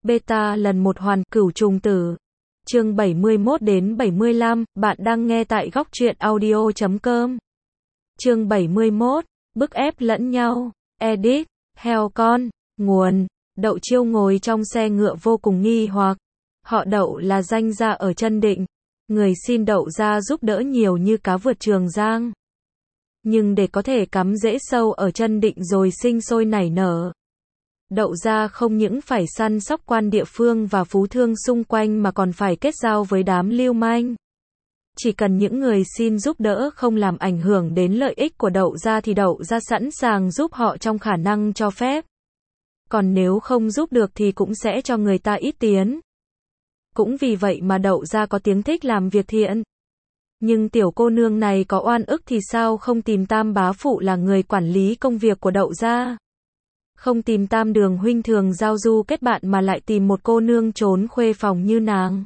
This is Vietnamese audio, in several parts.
Beta lần 1 hoàn cửu trùng tử. Chương 71 đến 75, bạn đang nghe tại góc truyện audio.com. Chương 71, bức ép lẫn nhau. Edit, heo con, nguồn. Đậu Chiêu ngồi trong xe ngựa vô cùng nghi hoặc. Họ Đậu là danh gia ở Chân Định. Người xin Đậu gia giúp đỡ nhiều như cá vượt Trường Giang. Nhưng để có thể cắm rễ sâu ở Chân Định rồi sinh sôi nảy nở, Đậu gia không những phải săn sóc quan địa phương và phú thương xung quanh mà còn phải kết giao với đám lưu manh. Chỉ cần những người xin giúp đỡ không làm ảnh hưởng đến lợi ích của Đậu gia thì Đậu gia sẵn sàng giúp họ trong khả năng cho phép. Còn nếu không giúp được thì cũng sẽ cho người ta ít tiền. Cũng vì vậy mà Đậu gia có tiếng thích làm việc thiện. Nhưng tiểu cô nương này có oan ức thì sao không tìm Tam bá phụ là người quản lý công việc của Đậu gia? Không tìm Tam đường huynh thường giao du kết bạn mà lại tìm một cô nương trốn khuê phòng như nàng.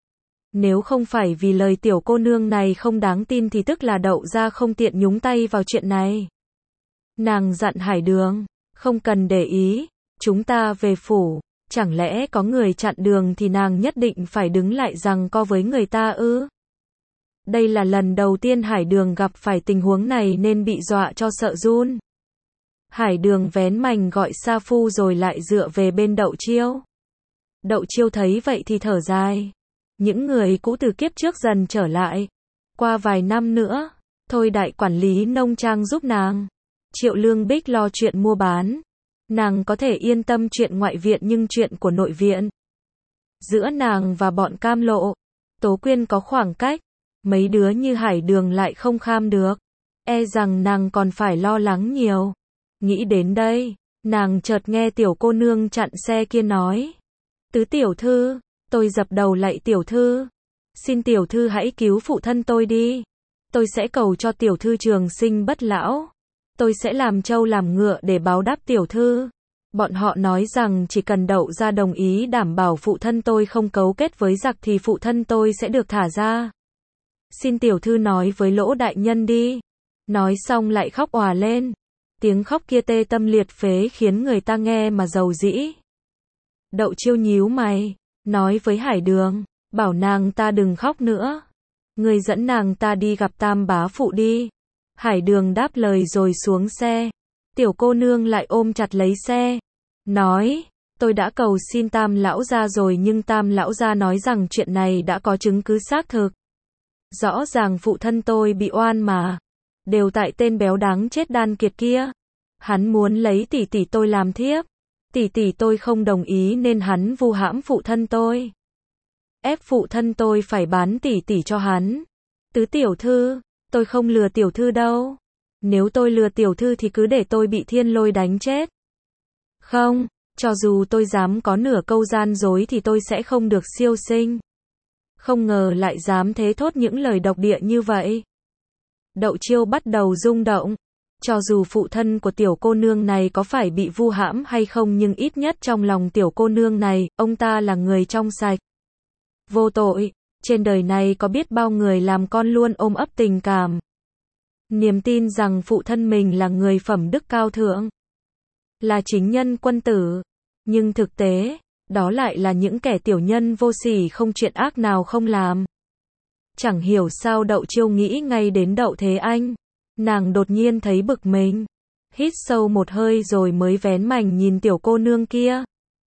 Nếu không phải vì lời tiểu cô nương này không đáng tin thì tức là Đậu gia không tiện nhúng tay vào chuyện này. Nàng dặn Hải Đường, không cần để ý, chúng ta về phủ, chẳng lẽ có người chặn đường thì nàng nhất định phải đứng lại giằng co với người ta ư? Đây là lần đầu tiên Hải Đường gặp phải tình huống này nên bị dọa cho sợ run. Hải Đường vén mành gọi sa phu rồi lại dựa về bên Đậu Chiêu. Đậu Chiêu thấy vậy thì thở dài. Những người cũ từ kiếp trước dần trở lại. Qua vài năm nữa, thôi đại quản lý nông trang giúp nàng. Triệu Lương Bích lo chuyện mua bán. Nàng có thể yên tâm chuyện ngoại viện nhưng chuyện của nội viện. Giữa nàng và bọn Cam Lộ, Tố Quyên có khoảng cách. Mấy đứa như Hải Đường lại không kham được. E rằng nàng còn phải lo lắng nhiều. Nghĩ đến đây, nàng chợt nghe tiểu cô nương chặn xe kia nói. Tứ tiểu thư, tôi dập đầu lạy tiểu thư. Xin tiểu thư hãy cứu phụ thân tôi đi. Tôi sẽ cầu cho tiểu thư trường sinh bất lão. Tôi sẽ làm trâu làm ngựa để báo đáp tiểu thư. Bọn họ nói rằng chỉ cần Đậu gia đồng ý đảm bảo phụ thân tôi không cấu kết với giặc thì phụ thân tôi sẽ được thả ra. Xin tiểu thư nói với Lỗ đại nhân đi. Nói xong lại khóc òa lên. Tiếng khóc kia tê tâm liệt phế khiến người ta nghe mà dầu dĩ. Đậu Chiêu nhíu mày, nói với Hải Đường, bảo nàng ta đừng khóc nữa. Người dẫn nàng ta đi gặp Tam bá phụ đi. Hải Đường đáp lời rồi xuống xe. Tiểu cô nương lại ôm chặt lấy xe. Nói, tôi đã cầu xin Tam lão gia rồi nhưng Tam lão gia nói rằng chuyện này đã có chứng cứ xác thực. Rõ ràng phụ thân tôi bị oan mà. Đều tại tên béo đáng chết Đan Kiệt kia. Hắn muốn lấy tỷ tỷ tôi làm thiếp. Tỷ tỷ tôi không đồng ý nên hắn vu hãm phụ thân tôi. Ép phụ thân tôi phải bán tỷ tỷ cho hắn. Tứ tiểu thư, tôi không lừa tiểu thư đâu. Nếu tôi lừa tiểu thư thì cứ để tôi bị thiên lôi đánh chết. Không, cho dù tôi dám có nửa câu gian dối thì tôi sẽ không được siêu sinh. Không ngờ lại dám thế thốt những lời độc địa như vậy. Đậu Chiêu bắt đầu rung động. Cho dù phụ thân của tiểu cô nương này có phải bị vu hãm hay không nhưng ít nhất trong lòng tiểu cô nương này, ông ta là người trong sạch. Vô tội, trên đời này có biết bao người làm con luôn ôm ấp tình cảm. Niềm tin rằng phụ thân mình là người phẩm đức cao thượng. Là chính nhân quân tử. Nhưng thực tế, đó lại là những kẻ tiểu nhân vô sỉ không chuyện ác nào không làm. Chẳng hiểu sao Đậu Chiêu nghĩ ngay đến Đậu Thế Anh. Nàng đột nhiên thấy bực mình. Hít sâu một hơi rồi mới vén mành nhìn tiểu cô nương kia.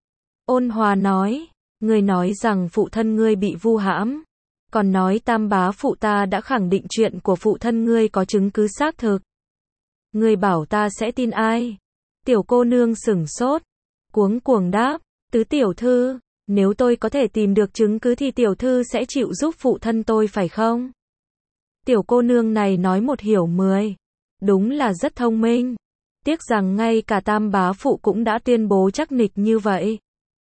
Ôn hòa nói, ngươi nói rằng phụ thân ngươi bị vu hãm. Còn nói Tam bá phụ ta đã khẳng định chuyện của phụ thân ngươi có chứng cứ xác thực. Ngươi bảo ta sẽ tin ai? Tiểu cô nương sửng sốt. Cuống cuồng đáp, tứ tiểu thư, nếu tôi có thể tìm được chứng cứ thì tiểu thư sẽ chịu giúp phụ thân tôi phải không? Tiểu cô nương này nói một hiểu 10. Đúng là rất thông minh. Tiếc rằng ngay cả Tam bá phụ cũng đã tuyên bố chắc nịch như vậy.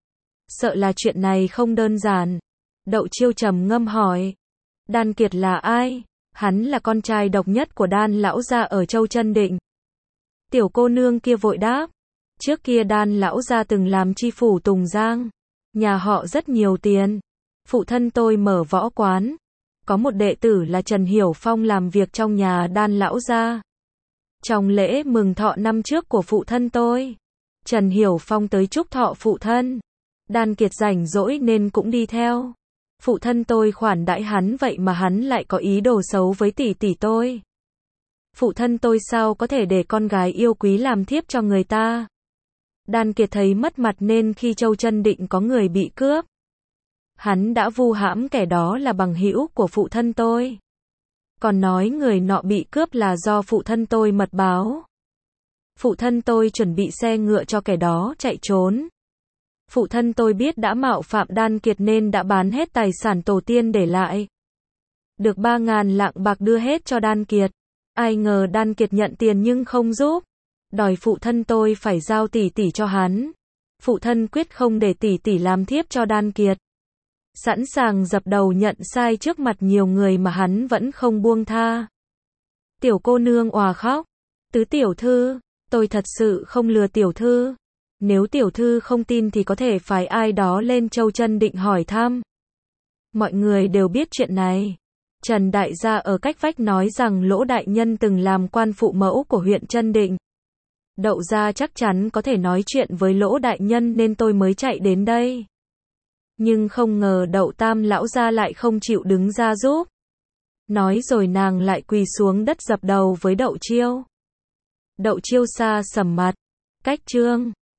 Sợ là chuyện này không đơn giản. Đậu Chiêu trầm ngâm hỏi. Đan Kiệt là ai? Hắn là con trai độc nhất của Đan lão gia ở Châu Chân Định. Tiểu cô nương kia vội đáp. Trước kia Đan lão gia từng làm chi phủ Tùng Giang. Nhà họ rất nhiều tiền. Phụ thân tôi mở võ quán. Có một đệ tử là Trần Hiểu Phong làm việc trong nhà Đan lão gia. Trong lễ mừng thọ năm trước của phụ thân tôi, Trần Hiểu Phong tới chúc thọ phụ thân. Đan Kiệt rảnh rỗi nên cũng đi theo. Phụ thân tôi khoản đãi hắn vậy mà hắn lại có ý đồ xấu với tỷ tỷ tôi. Phụ thân tôi sao có thể để con gái yêu quý làm thiếp cho người ta. Đan Kiệt thấy mất mặt nên khi Châu Chân Định có người bị cướp, hắn đã vu hãm kẻ đó là bằng hữu của phụ thân tôi. Còn nói người nọ bị cướp là do phụ thân tôi mật báo. Phụ thân tôi chuẩn bị xe ngựa cho kẻ đó chạy trốn. Phụ thân tôi biết đã mạo phạm Đan Kiệt nên đã bán hết tài sản tổ tiên để lại. Được 3.000 lạng bạc đưa hết cho Đan Kiệt. Ai ngờ Đan Kiệt nhận tiền nhưng không giúp. Đòi phụ thân tôi phải giao tỷ tỷ cho hắn. Phụ thân quyết không để tỷ tỷ làm thiếp cho Đan Kiệt. Sẵn sàng dập đầu nhận sai trước mặt nhiều người mà hắn vẫn không buông tha. Tiểu cô nương òa khóc. Tứ tiểu thư, tôi thật sự không lừa tiểu thư. Nếu tiểu thư không tin thì có thể phái ai đó lên Châu Chân Định hỏi thăm. Mọi người đều biết chuyện này. Trần đại gia ở cách vách nói rằng Lỗ đại nhân từng làm quan phụ mẫu của huyện Chân Định. Đậu gia chắc chắn có thể nói chuyện với Lỗ đại nhân nên tôi mới chạy đến đây. Nhưng không ngờ Đậu tam lão gia lại không chịu đứng ra giúp. Nói rồi nàng lại quỳ xuống đất dập đầu với Đậu Chiêu. Đậu Chiêu xa sầm mặt. Cách chương